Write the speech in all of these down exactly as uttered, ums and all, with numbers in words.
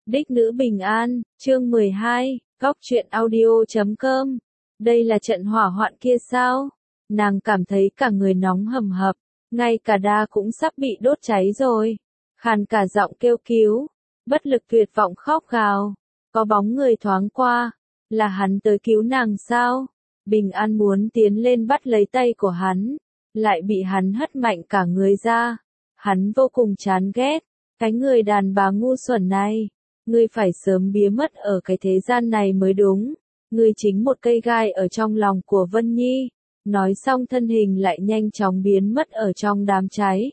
Đích nữ bình an, chương mười hai, góc truyện audio chấm com. Đây là trận hỏa hoạn kia sao? Nàng cảm thấy cả người nóng hầm hập, ngay cả đa cũng sắp bị đốt cháy rồi. Khàn cả giọng kêu cứu, bất lực tuyệt vọng khóc gào. Có bóng người thoáng qua, là hắn tới cứu nàng sao? Bình an muốn tiến lên bắt lấy tay của hắn, lại bị hắn hất mạnh cả người ra. Hắn vô cùng chán ghét, cái người đàn bà ngu xuẩn này. Ngươi phải sớm biến mất ở cái thế gian này mới đúng. Ngươi chính một cây gai ở trong lòng của Vân Nhi. Nói xong thân hình lại nhanh chóng biến mất ở trong đám cháy.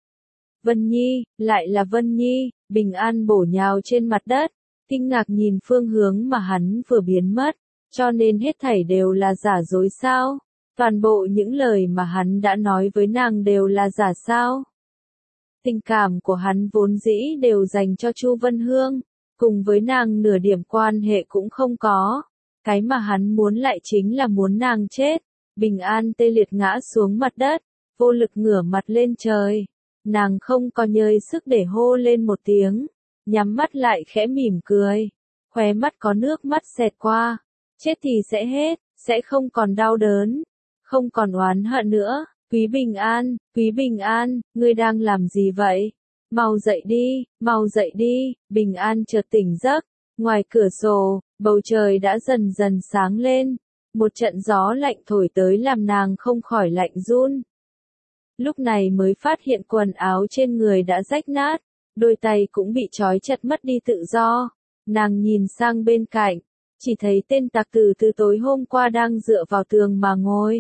Vân Nhi, lại là Vân Nhi, bình an bổ nhào trên mặt đất, kinh ngạc nhìn phương hướng mà hắn vừa biến mất, cho nên hết thảy đều là giả dối sao? Toàn bộ những lời mà hắn đã nói với nàng đều là giả sao? Tình cảm của hắn vốn dĩ đều dành cho Chu Vân Hương, cùng với nàng nửa điểm quan hệ cũng không có. Cái mà hắn muốn lại chính là muốn nàng chết. Bình an tê liệt ngã xuống mặt đất, vô lực ngửa mặt lên trời. Nàng không có nhơi sức để hô lên một tiếng, nhắm mắt lại khẽ mỉm cười. Khóe mắt có nước mắt xẹt qua. Chết thì sẽ hết, sẽ không còn đau đớn, không còn oán hận nữa. Quý Bình An, Quý Bình An, ngươi đang làm gì vậy? Mau dậy đi, mau dậy đi. Bình An chợt tỉnh giấc. Ngoài cửa sổ, bầu trời đã dần dần sáng lên. Một trận gió lạnh thổi tới làm nàng không khỏi lạnh run. Lúc này mới phát hiện quần áo trên người đã rách nát, đôi tay cũng bị trói chặt mất đi tự do. Nàng nhìn sang bên cạnh, chỉ thấy tên tặc tử từ tối hôm qua đang dựa vào tường mà ngồi.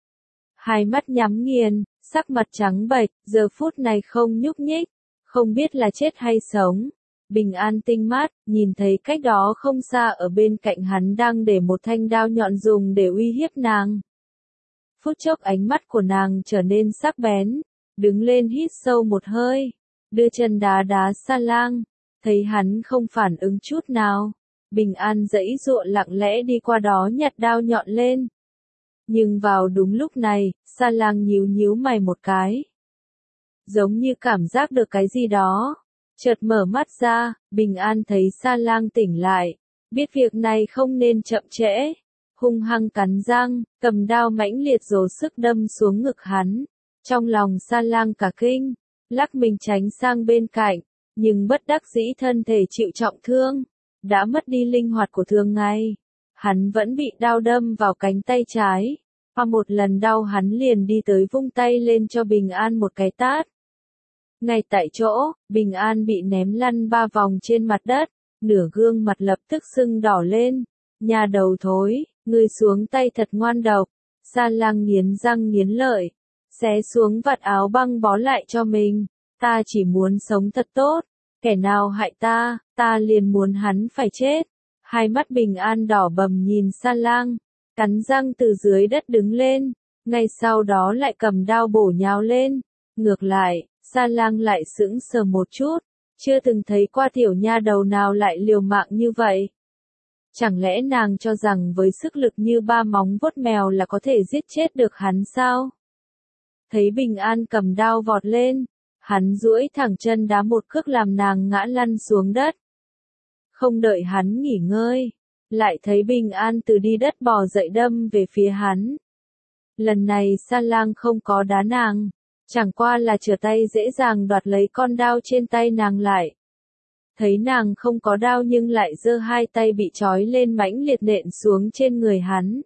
Hai mắt nhắm nghiền, sắc mặt trắng bệch, giờ phút này không nhúc nhích, không biết là chết hay sống. Bình an tinh mắt, nhìn thấy cách đó không xa ở bên cạnh hắn đang để một thanh đao nhọn dùng để uy hiếp nàng. Phút chốc ánh mắt của nàng trở nên sắc bén, đứng lên hít sâu một hơi, đưa chân đá đá Sa Lang, thấy hắn không phản ứng chút nào. Bình an giãy giụa lặng lẽ đi qua đó nhặt đao nhọn lên. Nhưng vào đúng lúc này, Sa Lang nhíu nhíu mày một cái. Giống như cảm giác được cái gì đó. Chợt mở mắt ra, Bình an thấy Sa Lang tỉnh lại. Biết việc này không nên chậm trễ. Hung hăng cắn răng, cầm đao mãnh liệt dồn sức đâm xuống ngực hắn. Trong lòng Sa Lang cả kinh, lắc mình tránh sang bên cạnh. Nhưng bất đắc dĩ thân thể chịu trọng thương. Đã mất đi linh hoạt của thường ngày. Hắn vẫn bị đao đâm vào cánh tay trái. Và một lần đau hắn liền đi tới vung tay lên cho Bình an một cái tát. Ngay tại chỗ, Bình an bị ném lăn ba vòng trên mặt đất. Nửa gương mặt lập tức sưng đỏ lên. Nhà đầu thối, ngươi xuống tay thật ngoan độc. Sa Lang nghiến răng nghiến lợi. Xé xuống vạt áo băng bó lại cho mình. Ta chỉ muốn sống thật tốt. Kẻ nào hại ta, ta liền muốn hắn phải chết. Hai mắt Bình an đỏ bầm nhìn Sa Lang, cắn răng từ dưới đất đứng lên, ngay sau đó lại cầm đao bổ nhào lên. Ngược lại, Sa Lang lại sững sờ một chút, chưa từng thấy qua tiểu nha đầu nào lại liều mạng như vậy. Chẳng lẽ nàng cho rằng với sức lực như ba móng vuốt mèo là có thể giết chết được hắn sao? Thấy Bình an cầm đao vọt lên, hắn duỗi thẳng chân đá một cước làm nàng ngã lăn xuống đất. Không đợi hắn nghỉ ngơi, lại thấy Bình an từ đi đất bò dậy đâm về phía hắn. Lần này Sa Lang không có đá nàng, chẳng qua là trở tay dễ dàng đoạt lấy con đao trên tay nàng lại. Thấy nàng không có đao nhưng lại giơ hai tay bị trói lên mãnh liệt nện xuống trên người hắn.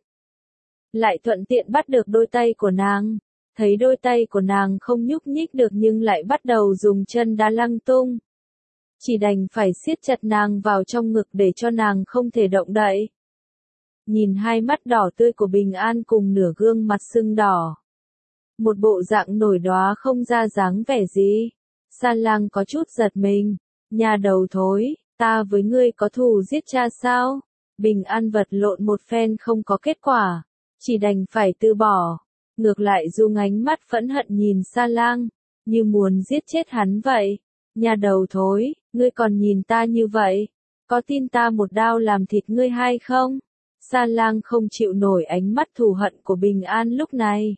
Lại thuận tiện bắt được đôi tay của nàng. Thấy đôi tay của nàng không nhúc nhích được nhưng lại bắt đầu dùng chân đá lăng tung. Chỉ đành phải siết chặt nàng vào trong ngực để cho nàng không thể động đậy. Nhìn hai mắt đỏ tươi của Bình an cùng nửa gương mặt sưng đỏ. Một bộ dạng nổi đóa không ra dáng vẻ gì. Sa Lang có chút giật mình. Nhà đầu thối, ta với ngươi có thù giết cha sao? Bình an vật lộn một phen không có kết quả. Chỉ đành phải từ bỏ. Ngược lại dùng ánh mắt phẫn hận nhìn Sa Lang, như muốn giết chết hắn vậy. Nhà đầu thối, ngươi còn nhìn ta như vậy, có tin ta một đao làm thịt ngươi hay không? Sa Lang không chịu nổi ánh mắt thù hận của Bình an lúc này.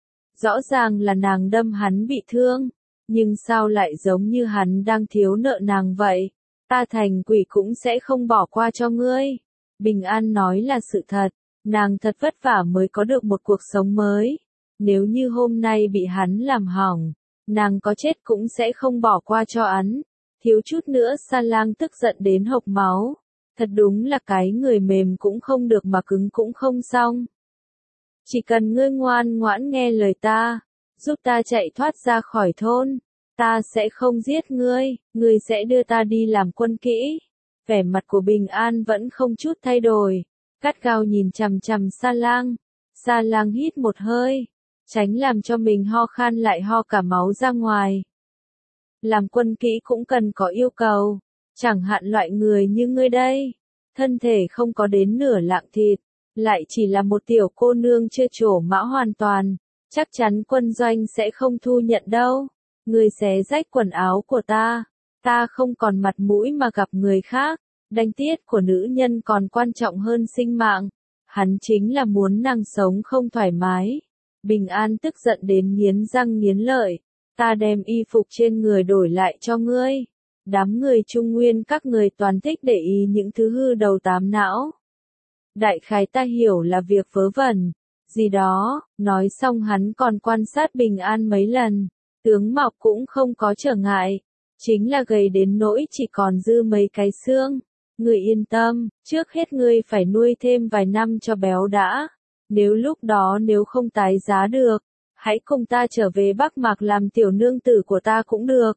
Rõ ràng là nàng đâm hắn bị thương, nhưng sao lại giống như hắn đang thiếu nợ nàng vậy? ta thành quỷ cũng sẽ không bỏ qua cho ngươi. Bình An nói là sự thật, nàng thật vất vả mới có được một cuộc sống mới. Nếu như hôm nay bị hắn làm hỏng, nàng có chết cũng sẽ không bỏ qua cho hắn. Thiếu chút nữa Sa Lang tức giận đến hộc máu. Thật đúng là cái người mềm cũng không được mà cứng cũng không xong. Chỉ cần ngươi ngoan ngoãn nghe lời ta, giúp ta chạy thoát ra khỏi thôn, ta sẽ không giết ngươi, ngươi sẽ đưa ta đi làm quân kỹ. Vẻ mặt của Bình An vẫn không chút thay đổi, gắt gao nhìn chằm chằm Sa Lang. Sa Lang hít một hơi, tránh làm cho mình ho khan lại ho cả máu ra ngoài. Làm quân kỹ cũng cần có yêu cầu, chẳng hạn loại người như ngươi đây, thân thể không có đến nửa lạng thịt, lại chỉ là một tiểu cô nương chưa trổ mã hoàn toàn, chắc chắn quân doanh sẽ không thu nhận đâu. Ngươi xé rách quần áo của ta, ta không còn mặt mũi mà gặp người khác, đanh tiết của nữ nhân còn quan trọng hơn sinh mạng. Hắn chính là muốn nàng sống không thoải mái. Bình An tức giận đến nghiến răng nghiến lợi, ta đem y phục trên người đổi lại cho ngươi. Đám người Trung Nguyên các người toàn thích để ý những thứ hư đầu tám não. Đại khái ta hiểu là việc vớ vẩn, gì đó, nói xong hắn còn quan sát Bình An mấy lần, tướng mạo cũng không có trở ngại, chính là gầy đến nỗi chỉ còn dư mấy cái xương. Ngươi yên tâm, trước hết ngươi phải nuôi thêm vài năm cho béo đã, nếu lúc đó nếu không tái giá được, hãy cùng ta trở về Bắc Mạc làm tiểu nương tử của ta cũng được.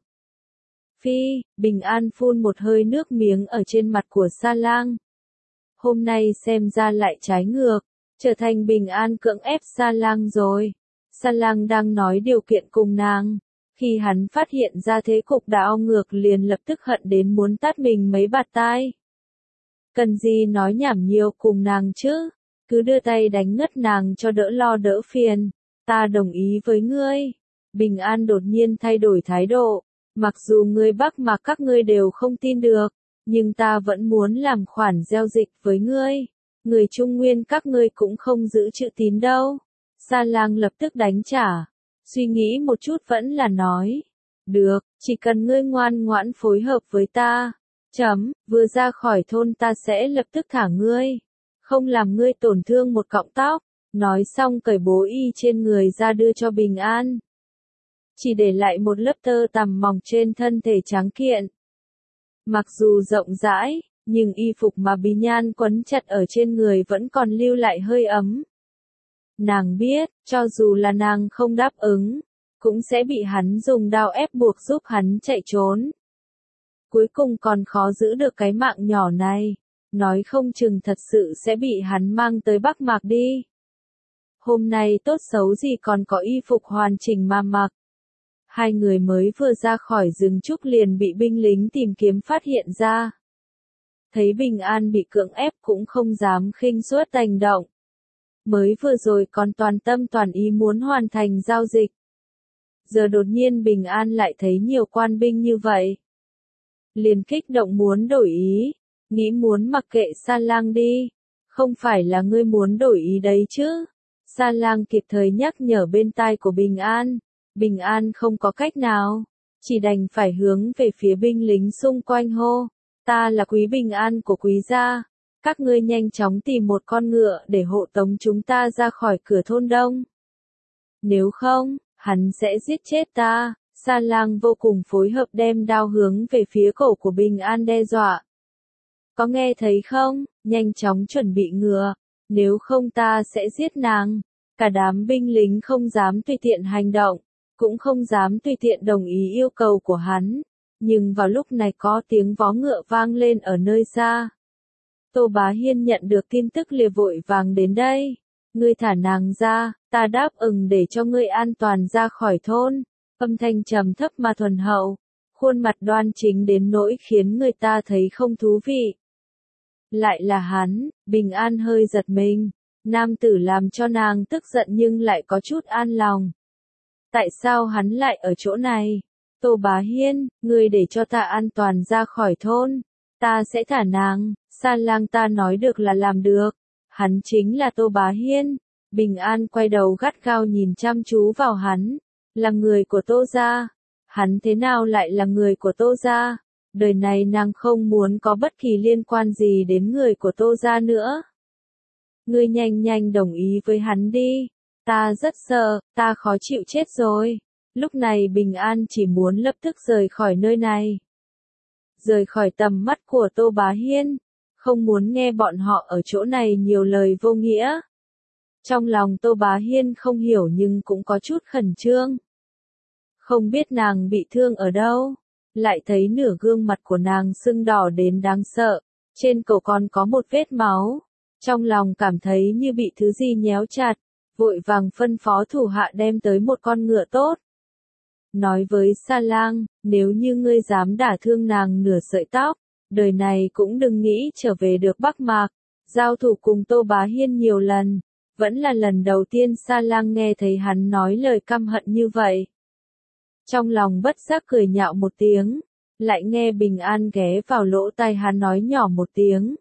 Phi, Bình An phun một hơi nước miếng ở trên mặt của Sa Lang. Hôm nay xem ra lại trái ngược, trở thành Bình An cưỡng ép Sa Lang rồi. Sa Lang đang nói điều kiện cùng nàng, khi hắn phát hiện ra thế cục đảo ngược liền lập tức hận đến muốn tát mình mấy bạt tai. Cần gì nói nhảm nhiều cùng nàng chứ, cứ đưa tay đánh ngất nàng cho đỡ lo đỡ phiền, ta đồng ý với ngươi. Bình An đột nhiên thay đổi thái độ, mặc dù ngươi Bắc Mạc các ngươi đều không tin được, nhưng ta vẫn muốn làm khoản giao dịch với ngươi. Người Trung Nguyên các ngươi cũng không giữ chữ tín đâu. Sa Lang lập tức đánh trả, suy nghĩ một chút vẫn là nói, được, chỉ cần ngươi ngoan ngoãn phối hợp với ta. Chấm, vừa ra khỏi thôn ta sẽ lập tức thả ngươi, không làm ngươi tổn thương một cọng tóc. Nói xong cởi bố y trên người ra đưa cho Bình An. Chỉ để lại một lớp tơ tằm mỏng trên thân thể trắng kiện. Mặc dù rộng rãi, nhưng y phục mà Bí Nhan quấn chặt ở trên người vẫn còn lưu lại hơi ấm. Nàng biết, cho dù là nàng không đáp ứng, cũng sẽ bị hắn dùng đao ép buộc giúp hắn chạy trốn. Cuối cùng còn khó giữ được cái mạng nhỏ này, nói không chừng thật sự sẽ bị hắn mang tới Bắc Mạc đi. Hôm nay tốt xấu gì còn có y phục hoàn chỉnh mà mặc. Hai người mới vừa ra khỏi rừng trúc liền bị binh lính tìm kiếm phát hiện ra. Thấy Bình An bị cưỡng ép cũng không dám khinh suất hành động. Mới vừa rồi còn toàn tâm toàn ý muốn hoàn thành giao dịch. Giờ đột nhiên Bình An lại thấy nhiều quan binh như vậy. Liền kích động muốn đổi ý, nghĩ muốn mặc kệ Sa Lang đi. Không phải là ngươi muốn đổi ý đấy chứ. Sa Lang kịp thời nhắc nhở bên tai của Bình An. Bình An không có cách nào, chỉ đành phải hướng về phía binh lính xung quanh hô. Ta là Quý Bình An của Quý gia. Các ngươi nhanh chóng tìm một con ngựa để hộ tống chúng ta ra khỏi cửa thôn đông. Nếu không, hắn sẽ giết chết ta. Sa Lang vô cùng phối hợp đem đao hướng về phía cổ của Bình An đe dọa. Có nghe thấy không? Nhanh chóng chuẩn bị ngựa, nếu không ta sẽ giết nàng. Cả đám binh lính không dám tùy tiện hành động, cũng không dám tùy tiện đồng ý yêu cầu của hắn. Nhưng vào lúc này có tiếng vó ngựa vang lên ở nơi xa. Tô Bá Hiên nhận được tin tức liền vội vàng đến đây. Ngươi thả nàng ra, ta đáp ứng để cho ngươi an toàn ra khỏi thôn. Âm thanh trầm thấp mà thuần hậu, khuôn mặt đoan chính đến nỗi khiến người ta thấy không thú vị. Lại là hắn, Bình An hơi giật mình. Nam tử làm cho nàng tức giận nhưng lại có chút an lòng. Tại sao hắn lại ở chỗ này? Tô Bá Hiên, ngươi để cho ta an toàn ra khỏi thôn, ta sẽ thả nàng. Sa Lang ta nói được là làm được. Hắn chính là Tô Bá Hiên. Bình An quay đầu gắt gao nhìn chăm chú vào hắn. Là người của Tô gia. Hắn thế nào lại là người của Tô gia? đời này nàng không muốn có bất kỳ liên quan gì đến người của Tô gia nữa. Ngươi nhanh nhanh đồng ý với hắn đi, ta rất sợ, ta khó chịu chết rồi. Lúc này Bình An chỉ muốn lập tức rời khỏi nơi này. Rời khỏi tầm mắt của Tô Bá Hiên, không muốn nghe bọn họ ở chỗ này nhiều lời vô nghĩa. Trong lòng Tô Bá Hiên không hiểu nhưng cũng có chút khẩn trương. Không biết nàng bị thương ở đâu, lại thấy nửa gương mặt của nàng sưng đỏ đến đáng sợ, trên cổ còn có một vết máu. Trong lòng cảm thấy như bị thứ gì nhéo chặt, vội vàng phân phó thủ hạ đem tới một con ngựa tốt. Nói với Sa Lang, nếu như ngươi dám đả thương nàng nửa sợi tóc, đời này cũng đừng nghĩ trở về được Bắc Mạc. Giao thủ cùng Tô Bá Hiên nhiều lần, vẫn là lần đầu tiên Sa Lang nghe thấy hắn nói lời căm hận như vậy. Trong lòng bất giác cười nhạo một tiếng, lại nghe Bình An ghé vào lỗ tai hắn nói nhỏ một tiếng.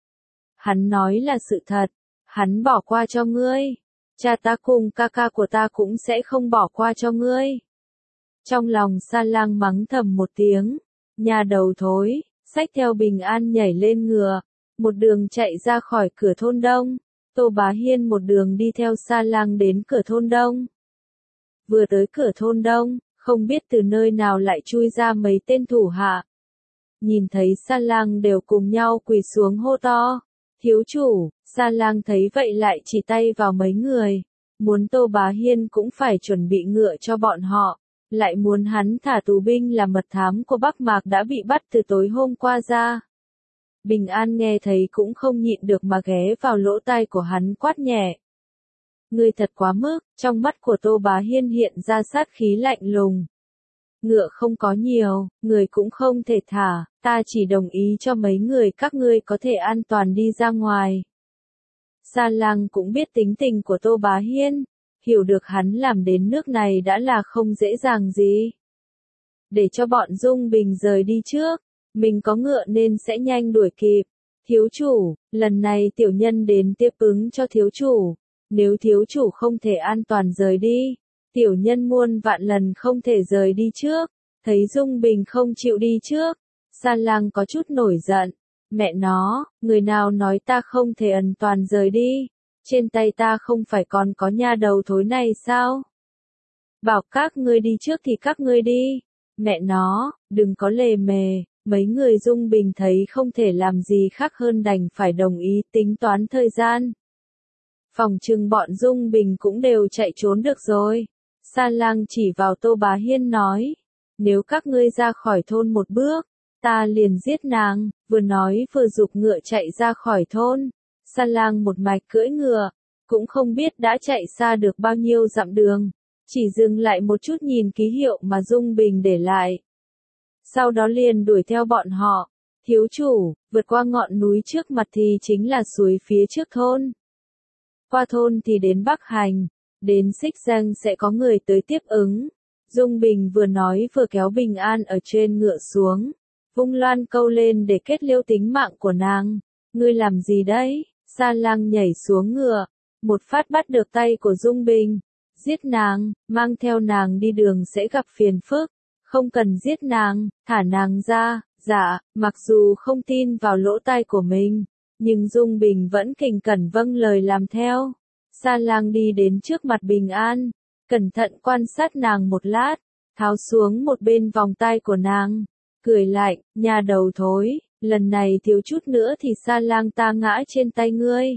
Hắn nói là sự thật, hắn bỏ qua cho ngươi, cha ta cùng ca ca của ta cũng sẽ không bỏ qua cho ngươi. Trong lòng Sa Lang mắng thầm một tiếng, nhà đầu thối, xách theo Bình An nhảy lên ngựa, một đường chạy ra khỏi cửa thôn Đông. Tô Bá Hiên một đường đi theo Sa Lang đến cửa thôn Đông. Vừa tới cửa thôn Đông, không biết từ nơi nào lại chui ra mấy tên thủ hạ. Nhìn thấy Sa Lang đều cùng nhau quỳ xuống hô to. Thiếu chủ, Sa Lang thấy vậy lại chỉ tay vào mấy người. Muốn Tô Bá Hiên cũng phải chuẩn bị ngựa cho bọn họ. Lại muốn hắn thả tù binh là mật thám của Bắc Mạc đã bị bắt từ tối hôm qua ra. Bình An nghe thấy cũng không nhịn được mà ghé vào lỗ tai của hắn quát nhẹ. Ngươi thật quá mức, trong mắt của Tô Bá Hiên hiện ra sát khí lạnh lùng. Ngựa không có nhiều, người cũng không thể thả, ta chỉ đồng ý cho mấy người các ngươi có thể an toàn đi ra ngoài. Sa Lang cũng biết tính tình của Tô Bá Hiên, hiểu được hắn làm đến nước này đã là không dễ dàng gì. Để cho bọn Dung Bình rời đi trước, mình có ngựa nên sẽ nhanh đuổi kịp. Thiếu chủ, lần này tiểu nhân đến tiếp ứng cho thiếu chủ, nếu thiếu chủ không thể an toàn rời đi, tiểu nhân muôn vạn lần không thể rời đi trước. Thấy Dung Bình không chịu đi trước, Sa Lang có chút nổi giận. Mẹ nó, người nào nói ta không thể an toàn rời đi? Trên tay ta không phải còn có nha đầu thối này sao? Bảo các ngươi đi trước thì các ngươi đi. Mẹ nó, đừng có lề mề. Mấy người Dung Bình thấy không thể làm gì khác hơn đành phải đồng ý tính toán thời gian. Phòng trừng bọn Dung Bình cũng đều chạy trốn được rồi. Sa Lang chỉ vào Tô Bá Hiên nói. Nếu các ngươi ra khỏi thôn một bước, ta liền giết nàng. Vừa nói vừa giục ngựa chạy ra khỏi thôn. Sa Lang một mạch cưỡi ngựa, cũng không biết đã chạy xa được bao nhiêu dặm đường. Chỉ dừng lại một chút nhìn ký hiệu mà Dung Bình để lại. Sau đó liền đuổi theo bọn họ. Thiếu chủ, vượt qua ngọn núi trước mặt thì chính là suối phía trước thôn. Qua thôn thì đến Bắc Hành, đến Xích Danh sẽ có người tới tiếp ứng. Dung Bình vừa nói vừa kéo Bình An ở trên ngựa xuống, vung loan câu lên để kết liễu tính mạng của nàng. Ngươi làm gì đấy? Sa Lang nhảy xuống ngựa, một phát bắt được tay của Dung Bình. Giết nàng, mang theo nàng đi đường sẽ gặp phiền phức. Không cần giết nàng, thả nàng ra. Dạ, mặc dù không tin vào lỗ tai của mình, nhưng Dung Bình vẫn kình cẩn vâng lời làm theo. Sa Lang đi đến trước mặt Bình An, cẩn thận quan sát nàng một lát, tháo xuống một bên vòng tai của nàng, cười lạnh, nhà đầu thối, lần này thiếu chút nữa thì Sa Lang ta ngã trên tay ngươi.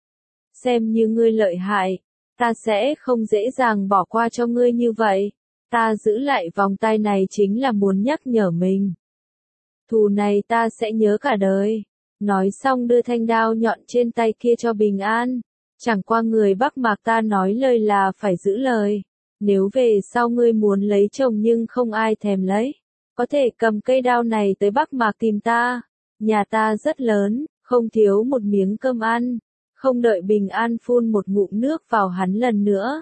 Xem như ngươi lợi hại, ta sẽ không dễ dàng bỏ qua cho ngươi như vậy. Ta giữ lại vòng tay này chính là muốn nhắc nhở mình. Thù này ta sẽ nhớ cả đời. Nói xong đưa thanh đao nhọn trên tay kia cho Bình An. Chẳng qua người Bắc Mạc ta nói lời là phải giữ lời. Nếu về sau ngươi muốn lấy chồng nhưng không ai thèm lấy, có thể cầm cây đao này tới Bắc Mạc tìm ta. Nhà ta rất lớn, không thiếu một miếng cơm ăn. Không đợi Bình An phun một ngụm nước vào hắn lần nữa.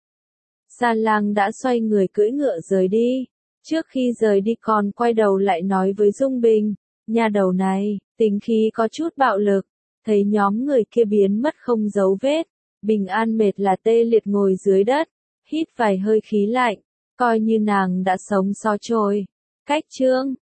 Sa Lang đã xoay người cưỡi ngựa rời đi. Trước khi rời đi còn quay đầu lại nói với Dung Bình, nhà đầu này, tính khí có chút bạo lực. Thấy nhóm người kia biến mất không dấu vết, Bình An mệt là tê liệt ngồi dưới đất, hít vài hơi khí lạnh, coi như nàng đã sống sót trôi. Cách chương